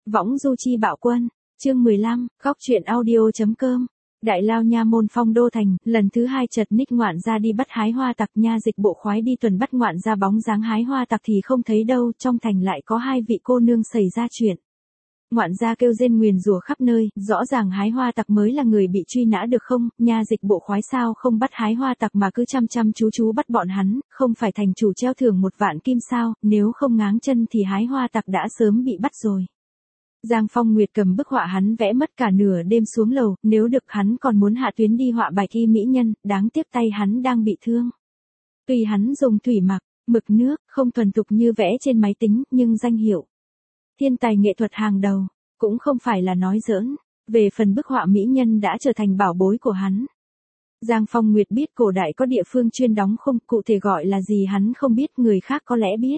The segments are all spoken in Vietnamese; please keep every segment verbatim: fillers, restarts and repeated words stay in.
Võng du chi bạo quân, chương mười lăm, góc truyện audio.com. Đại lao nha môn Phong Đô thành, lần thứ hai chợt ních ngoạn ra đi bắt hái hoa tặc, nha dịch bộ khoái đi tuần bắt ngoạn ra bóng dáng hái hoa tặc thì không thấy đâu, trong thành lại có hai vị cô nương xảy ra chuyện. Ngoạn gia kêu rên nguyền rủa khắp nơi, rõ ràng hái hoa tặc mới là người bị truy nã được không, nha dịch bộ khoái sao không bắt hái hoa tặc mà cứ chăm chăm chú chú bắt bọn hắn, không phải thành chủ treo thưởng một vạn kim sao, nếu không ngáng chân thì hái hoa tặc đã sớm bị bắt rồi. Giang Phong Nguyệt cầm bức họa hắn vẽ mất cả nửa đêm xuống lầu, nếu được hắn còn muốn hạ tuyến đi họa bài thi mỹ nhân, đáng tiếc tay hắn đang bị thương. Tuy hắn dùng thủy mặc, mực nước, không thuần thục như vẽ trên máy tính, nhưng danh hiệu thiên tài nghệ thuật hàng đầu, cũng không phải là nói giỡn. Về phần bức họa mỹ nhân đã trở thành bảo bối của hắn. Giang Phong Nguyệt biết cổ đại có địa phương chuyên đóng khung, cụ thể gọi là gì hắn không biết, người khác có lẽ biết.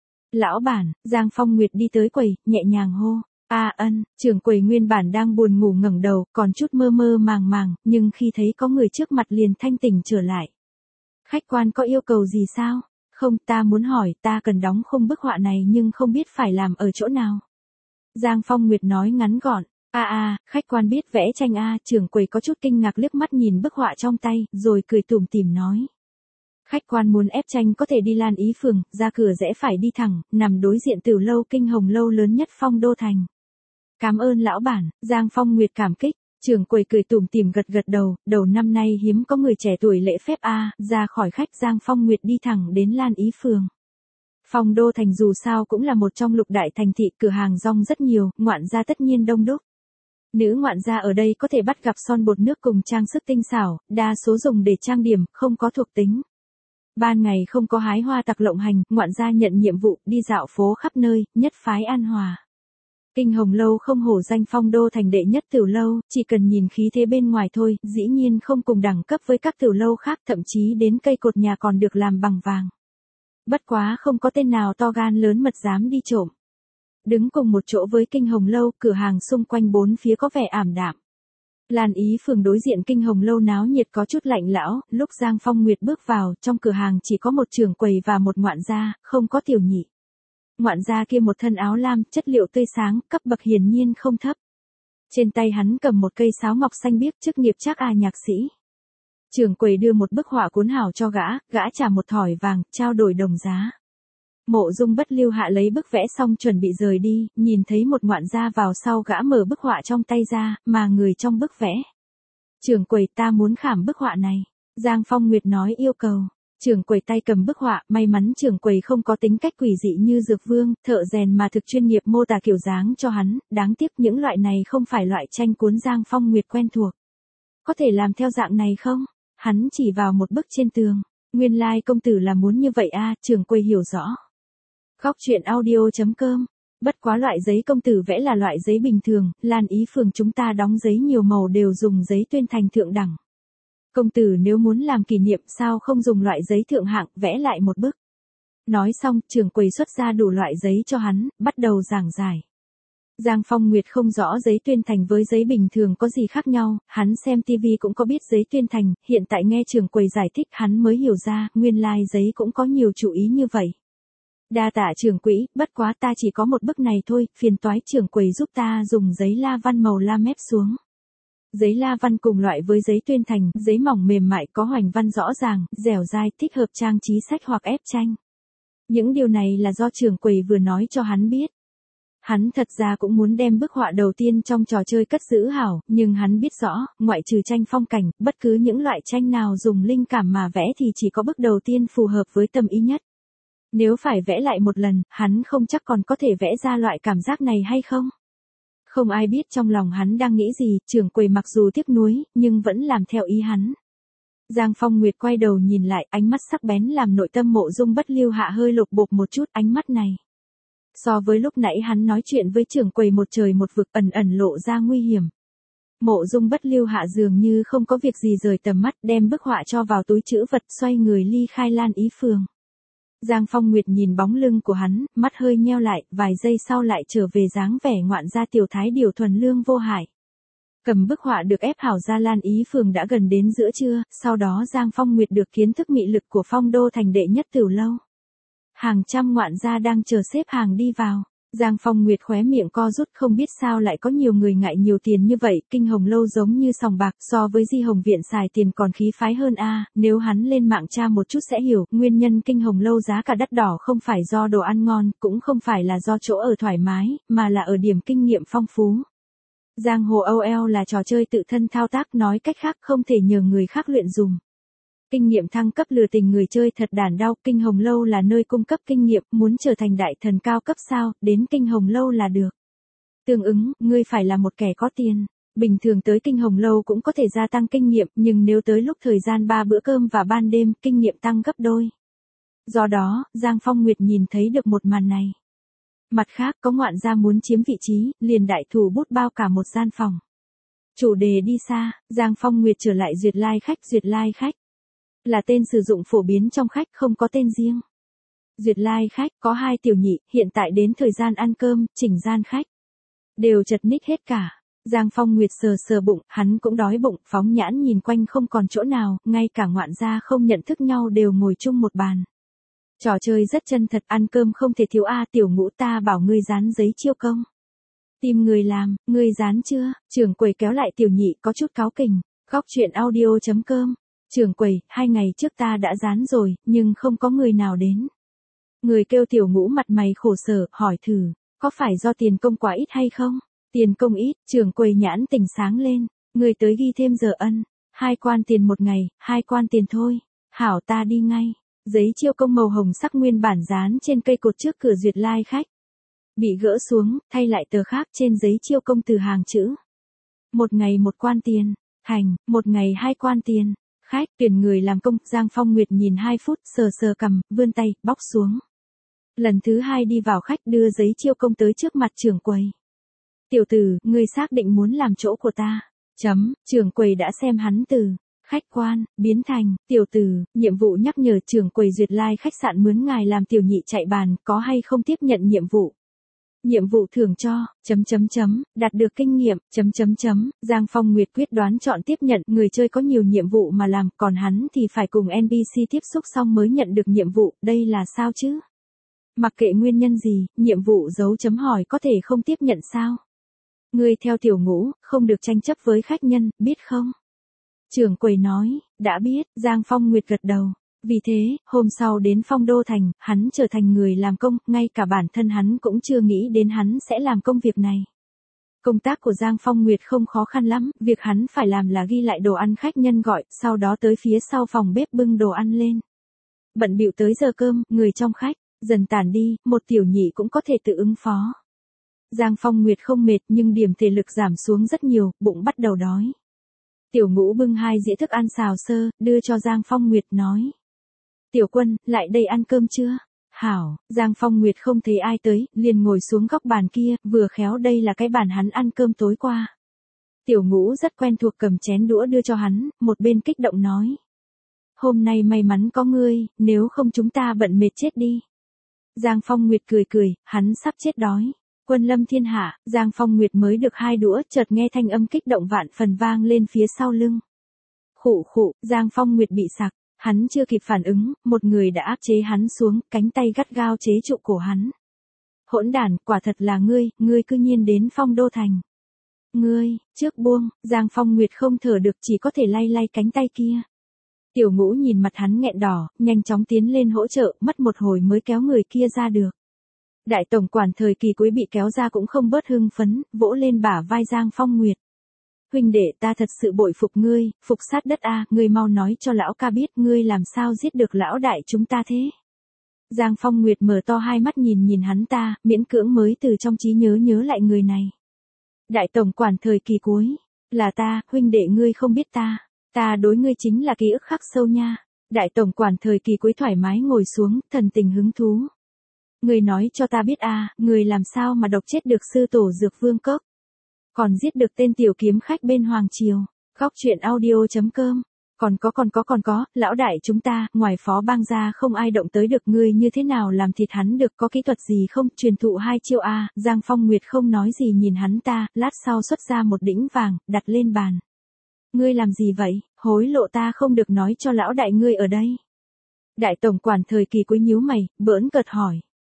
Lão bản, Giang Phong Nguyệt đi tới quầy, nhẹ nhàng hô. A ân, trưởng quầy nguyên bản đang buồn ngủ ngẩng đầu, còn chút mơ mơ màng màng, nhưng khi thấy có người trước mặt liền thanh tỉnh trở lại. Khách quan có yêu cầu gì sao? Không, ta muốn hỏi, ta cần đóng khung bức họa này nhưng không biết phải làm ở chỗ nào. Giang Phong Nguyệt nói ngắn gọn. A a, khách quan biết vẽ tranh a, trưởng quầy có chút kinh ngạc liếc mắt nhìn bức họa trong tay, rồi cười tủm tỉm nói. Khách quan muốn ép tranh có thể đi Lan Ý phường, ra cửa rẽ phải đi thẳng, nằm đối diện Tiểu lâu Kinh Hồng lâu lớn nhất Phong Đô thành. Cảm ơn lão bản, Giang Phong Nguyệt cảm kích, trưởng quầy cười tủm tỉm gật gật đầu, đầu năm nay hiếm có người trẻ tuổi lễ phép a, ra khỏi khách Giang Phong Nguyệt đi thẳng đến Lan Ý phường. Phong Đô thành dù sao cũng là một trong lục đại thành thị, cửa hàng rong rất nhiều, ngoạn gia tất nhiên đông đúc. Nữ ngoạn gia ở đây có thể bắt gặp son bột nước cùng trang sức tinh xảo, đa số dùng để trang điểm, không có thuộc tính. Ban ngày không có hái hoa tặc lộng hành, ngoạn gia nhận nhiệm vụ đi dạo phố khắp nơi, nhất phái an hòa. Kinh Hồng lâu không hổ danh Phong Đô thành đệ nhất tiểu lâu, chỉ cần nhìn khí thế bên ngoài thôi, dĩ nhiên không cùng đẳng cấp với các tiểu lâu khác, thậm chí đến cây cột nhà còn được làm bằng vàng. Bất quá không có tên nào to gan lớn mật dám đi trộm. Đứng cùng một chỗ với Kinh Hồng lâu, cửa hàng xung quanh bốn phía có vẻ ảm đạm. Lan Ý phường đối diện Kinh Hồng lâu náo nhiệt có chút lạnh lão, lúc Giang Phong Nguyệt bước vào, trong cửa hàng chỉ có một trưởng quầy và một ngoạn gia, không có tiểu nhị. Ngoạn gia kia một thân áo lam, chất liệu tươi sáng, cấp bậc hiển nhiên không thấp. Trên tay hắn cầm một cây sáo ngọc xanh biếc, chức nghiệp chắc à nhạc sĩ. Trưởng quầy đưa một bức họa cuốn hảo cho gã, gã trả một thỏi vàng, trao đổi đồng giá. Mộ Dung Bất Lưu hạ lấy bức vẽ xong chuẩn bị rời đi, nhìn thấy một ngoạn gia vào sau, gã mở bức họa trong tay ra, mà người trong bức vẽ. Trưởng quầy, ta muốn khảm bức họa này. Giang Phong Nguyệt nói yêu cầu. Trưởng quầy tay cầm bức họa, may mắn trưởng quầy không có tính cách quỷ dị như Dược Vương, thợ rèn mà thực chuyên nghiệp mô tả kiểu dáng cho hắn, đáng tiếc những loại này không phải loại tranh cuốn Giang Phong Nguyệt quen thuộc. Có thể làm theo dạng này không? Hắn chỉ vào một bức trên tường. Nguyên lai like công tử là muốn như vậy a, trưởng quầy hiểu rõ. Góc truyện audio.com. Bất quá loại giấy công tử vẽ là loại giấy bình thường, Lan Ý phường chúng ta đóng giấy nhiều màu đều dùng giấy tuyên thành thượng đẳng. Công tử nếu muốn làm kỷ niệm sao không dùng loại giấy thượng hạng, vẽ lại một bức. Nói xong, trưởng quầy xuất ra đủ loại giấy cho hắn, bắt đầu giảng giải. Giang Phong Nguyệt không rõ giấy tuyên thành với giấy bình thường có gì khác nhau, hắn xem tivi cũng có biết giấy tuyên thành, hiện tại nghe trưởng quầy giải thích hắn mới hiểu ra, nguyên lai like giấy cũng có nhiều chủ ý như vậy. Đa tạ trưởng quỹ, bất quá ta chỉ có một bức này thôi, phiền toái trưởng quầy giúp ta dùng giấy la văn màu lam ép xuống. Giấy la văn cùng loại với giấy tuyên thành, giấy mỏng mềm mại có hoành văn rõ ràng, dẻo dai, thích hợp trang trí sách hoặc ép tranh. Những điều này là do trưởng quầy vừa nói cho hắn biết. Hắn thật ra cũng muốn đem bức họa đầu tiên trong trò chơi cất giữ hảo, nhưng hắn biết rõ, ngoại trừ tranh phong cảnh, bất cứ những loại tranh nào dùng linh cảm mà vẽ thì chỉ có bức đầu tiên phù hợp với tâm ý nhất. Nếu phải vẽ lại một lần, hắn không chắc còn có thể vẽ ra loại cảm giác này hay không. Không ai biết trong lòng hắn đang nghĩ gì, trưởng quầy mặc dù tiếc nuối, nhưng vẫn làm theo ý hắn. Giang Phong Nguyệt quay đầu nhìn lại, ánh mắt sắc bén làm nội tâm Mộ Dung Bất Lưu hạ hơi lục bục một chút, ánh mắt này. So với lúc nãy hắn nói chuyện với trưởng quầy một trời một vực, ẩn ẩn lộ ra nguy hiểm. Mộ Dung Bất Lưu hạ dường như không có việc gì rời tầm mắt, đem bức họa cho vào túi trữ vật, xoay người ly khai Lan Ý phường. Giang Phong Nguyệt nhìn bóng lưng của hắn, mắt hơi nheo lại, vài giây sau lại trở về dáng vẻ ngoạn gia tiểu thái điều thuần lương vô hại. Cầm bức họa được ép hảo ra Lan Ý phường đã gần đến giữa trưa, sau đó Giang Phong Nguyệt được kiến thức mị lực của Phong Đô thành đệ nhất tiểu lâu. Hàng trăm ngoạn gia đang chờ xếp hàng đi vào. Giang Phong Nguyệt khóe miệng co rút, không biết sao lại có nhiều người ngại nhiều tiền như vậy, Kinh Hồng Lâu giống như sòng bạc, so với Di Hồng Viện xài tiền còn khí phái hơn a, nếu hắn lên mạng tra một chút sẽ hiểu, nguyên nhân Kinh Hồng Lâu giá cả đắt đỏ không phải do đồ ăn ngon, cũng không phải là do chỗ ở thoải mái, mà là ở điểm kinh nghiệm phong phú. Giang hồ o lờ là trò chơi tự thân thao tác, nói cách khác không thể nhờ người khác luyện dùng. Kinh nghiệm thăng cấp lừa tình người chơi thật đản đau, Kinh Hồng Lâu là nơi cung cấp kinh nghiệm, muốn trở thành đại thần cao cấp sao, đến Kinh Hồng Lâu là được. Tương ứng, ngươi phải là một kẻ có tiền. Bình thường tới Kinh Hồng Lâu cũng có thể gia tăng kinh nghiệm, nhưng nếu tới lúc thời gian ba bữa cơm và ban đêm, kinh nghiệm tăng gấp đôi. Do đó, Giang Phong Nguyệt nhìn thấy được một màn này. Mặt khác, có ngoạn gia muốn chiếm vị trí, liền đại thủ bút bao cả một gian phòng. Chủ đề đi xa, Giang Phong Nguyệt trở lại duyệt lai khách, duyệt lai khách là tên sử dụng phổ biến trong khách, không có tên riêng. Duyệt lai khách có hai tiểu nhị, hiện tại đến thời gian ăn cơm, chỉnh gian khách đều chật ních hết cả. Giang Phong Nguyệt sờ sờ bụng, hắn cũng đói bụng, phóng nhãn nhìn quanh không còn chỗ nào, ngay cả ngoạn gia không nhận thức nhau đều ngồi chung một bàn. Trò chơi rất chân thật, ăn cơm không thể thiếu a, tiểu Ngũ ta bảo ngươi dán giấy chiêu công. Tìm người làm, ngươi dán chưa? Trưởng quầy kéo lại tiểu nhị có chút cáu kỉnh. Góc chuyện audio chấm com. Trưởng quầy, hai ngày trước ta đã dán rồi, nhưng không có người nào đến. Người kêu tiểu Ngũ mặt mày khổ sở, hỏi thử, có phải do tiền công quá ít hay không? Tiền công ít, trưởng quầy nhãn tỉnh sáng lên, người tới ghi thêm giờ ân, hai quan tiền một ngày, hai quan tiền thôi. Hảo, ta đi ngay. Giấy chiêu công màu hồng sắc nguyên bản dán trên cây cột trước cửa duyệt lai khách. Bị gỡ xuống, thay lại tờ khác, trên giấy chiêu công từ hàng chữ. Một ngày một quan tiền, thành, một ngày hai quan tiền. Khách, tuyển người làm công, Giang Phong Nguyệt nhìn hai phút, sờ sờ cầm, vươn tay, bóc xuống. Lần thứ hai đi vào khách, đưa giấy chiêu công tới trước mặt trưởng quầy. Tiểu tử, ngươi xác định muốn làm chỗ của ta. Chấm, trưởng quầy đã xem hắn từ khách quan biến thành tiểu tử, nhiệm vụ nhắc nhở trưởng quầy duyệt lai khách sạn mướn ngài làm tiểu nhị chạy bàn, có hay không tiếp nhận nhiệm vụ. Nhiệm vụ thưởng cho, chấm chấm chấm, đạt được kinh nghiệm, chấm chấm chấm, Giang Phong Nguyệt quyết đoán chọn tiếp nhận, người chơi có nhiều nhiệm vụ mà làm, còn hắn thì phải cùng en pê xê tiếp xúc xong mới nhận được nhiệm vụ, đây là sao chứ? Mặc kệ nguyên nhân gì, nhiệm vụ dấu chấm hỏi có thể không tiếp nhận sao? Ngươi theo tiểu Ngũ, không được tranh chấp với khách nhân, biết không? Trưởng quầy nói, đã biết, Giang Phong Nguyệt gật đầu. Vì thế, hôm sau đến Phong Đô Thành, hắn trở thành người làm công, ngay cả bản thân hắn cũng chưa nghĩ đến hắn sẽ làm công việc này. Công tác của Giang Phong Nguyệt không khó khăn lắm, việc hắn phải làm là ghi lại đồ ăn khách nhân gọi, sau đó tới phía sau phòng bếp bưng đồ ăn lên. Bận bịu tới giờ cơm, người trong khách dần tản đi, một tiểu nhị cũng có thể tự ứng phó. Giang Phong Nguyệt không mệt nhưng điểm thể lực giảm xuống rất nhiều, bụng bắt đầu đói. Tiểu Ngũ bưng hai dĩa thức ăn xào sơ, đưa cho Giang Phong Nguyệt nói. Tiểu Quân, lại đây ăn cơm chưa? Hảo, Giang Phong Nguyệt không thấy ai tới, liền ngồi xuống góc bàn kia, vừa khéo đây là cái bàn hắn ăn cơm tối qua. Tiểu Ngũ rất quen thuộc cầm chén đũa đưa cho hắn, một bên kích động nói. Hôm nay may mắn có ngươi, nếu không chúng ta bận mệt chết đi. Giang Phong Nguyệt cười cười, hắn sắp chết đói. Quân lâm thiên hạ, Giang Phong Nguyệt mới được hai đũa, chợt nghe thanh âm kích động vạn phần vang lên phía sau lưng. Khụ khụ, Giang Phong Nguyệt bị sặc, hắn chưa kịp phản ứng, một người đã áp chế hắn xuống, cánh tay gắt gao chế trụ cổ hắn. Hỗn đản, quả thật là ngươi, ngươi cư nhiên đến Phong Đô Thành. Ngươi, trước buông, Giang Phong Nguyệt không thở được chỉ có thể lay lay cánh tay kia. Tiểu Ngũ nhìn mặt hắn nghẹn đỏ, nhanh chóng tiến lên hỗ trợ, mất một hồi mới kéo người kia ra được. Đại tổng quản thời kỳ cuối bị kéo ra cũng không bớt hưng phấn, vỗ lên bả vai Giang Phong Nguyệt. Huynh đệ, ta thật sự bội phục ngươi, phục sát đất a, ngươi mau nói cho lão ca biết ngươi làm sao giết được lão đại chúng ta thế. Giang Phong Nguyệt mở to hai mắt nhìn nhìn hắn ta, miễn cưỡng mới từ trong trí nhớ nhớ lại người này. Đại tổng quản thời kỳ cuối, là ta, huynh đệ ngươi không biết ta, ta đối ngươi chính là ký ức khắc sâu nha. Đại tổng quản thời kỳ cuối thoải mái ngồi xuống, thần tình hứng thú. Ngươi nói cho ta biết a, à, ngươi làm sao mà độc chết được sư tổ Dược Vương Cốc, còn giết được tên tiểu kiếm khách bên Hoàng Triều. Góc chuyện audio chấm com. Còn có còn có còn có, lão đại chúng ta, ngoài phó bang ra không ai động tới được, ngươi như thế nào làm thịt hắn được, có kỹ thuật gì không, truyền thụ hai chiêu a. À. Giang Phong Nguyệt không nói gì nhìn hắn ta, lát sau xuất ra một đĩnh vàng, đặt lên bàn. Ngươi làm gì vậy, hối lộ ta không được nói cho lão đại ngươi ở đây. Đại tổng quản thời kỳ cuối nhíu mày, bỡn cợt hỏi.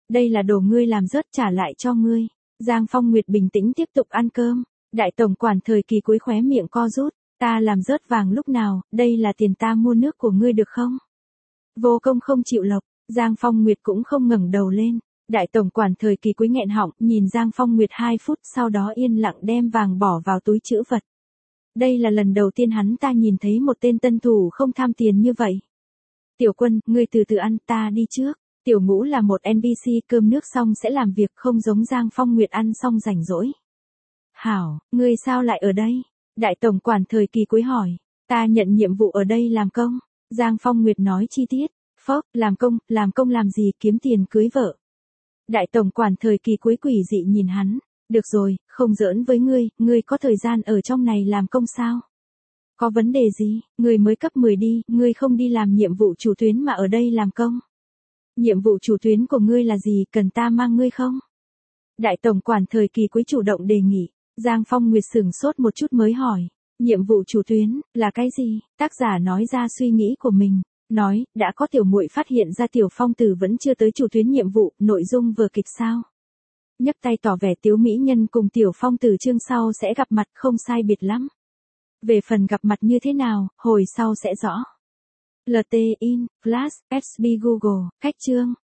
đây là đồ ngươi làm rớt trả lại cho ngươi. Giang Phong Nguyệt bình tĩnh tiếp tục ăn cơm. Đại tổng quản thời kỳ cuối khóe miệng co rút, ta làm rớt vàng lúc nào, đây là tiền ta mua nước của ngươi được không? Vô công không chịu lộc, Giang Phong Nguyệt cũng không ngẩng đầu lên. Đại tổng quản thời kỳ cuối nghẹn họng, nhìn Giang Phong Nguyệt hai phút sau đó yên lặng đem vàng bỏ vào túi trữ vật. Đây là lần đầu tiên hắn ta nhìn thấy một tên tân thủ không tham tiền như vậy. Tiểu Quân, ngươi từ từ ăn, ta đi trước. Tiểu Ngũ là một en pê xê, cơm nước xong sẽ làm việc, không giống Giang Phong Nguyệt ăn xong rảnh rỗi. Hảo, ngươi sao lại ở đây? Đại tổng quản thời kỳ cuối hỏi. Ta nhận nhiệm vụ ở đây làm công. Giang Phong Nguyệt nói chi tiết. Phốc, làm công, làm công làm gì, kiếm tiền cưới vợ. Đại tổng quản thời kỳ cuối quỷ dị nhìn hắn. Được rồi, không giỡn với ngươi, ngươi có thời gian ở trong này làm công sao? Có vấn đề gì, ngươi mới cấp mười đi, ngươi không đi làm nhiệm vụ chủ tuyến mà ở đây làm công. Nhiệm vụ chủ tuyến của ngươi là gì, cần ta mang ngươi không? Đại tổng quản thời kỳ cuối chủ động đề nghị. Giang Phong Nguyệt sửng sốt một chút mới hỏi. Nhiệm vụ chủ tuyến, là cái gì? Tác giả nói ra suy nghĩ của mình. Nói, đã có tiểu muội phát hiện ra tiểu phong tử vẫn chưa tới chủ tuyến nhiệm vụ, nội dung vừa kịch sao? Nhấc tay tỏ vẻ Tiếu mỹ nhân cùng tiểu phong tử chương sau sẽ gặp mặt, không sai biệt lắm. Về phần gặp mặt như thế nào, hồi sau sẽ rõ. lờ tê in, Flash, ét bê Google, cách chương.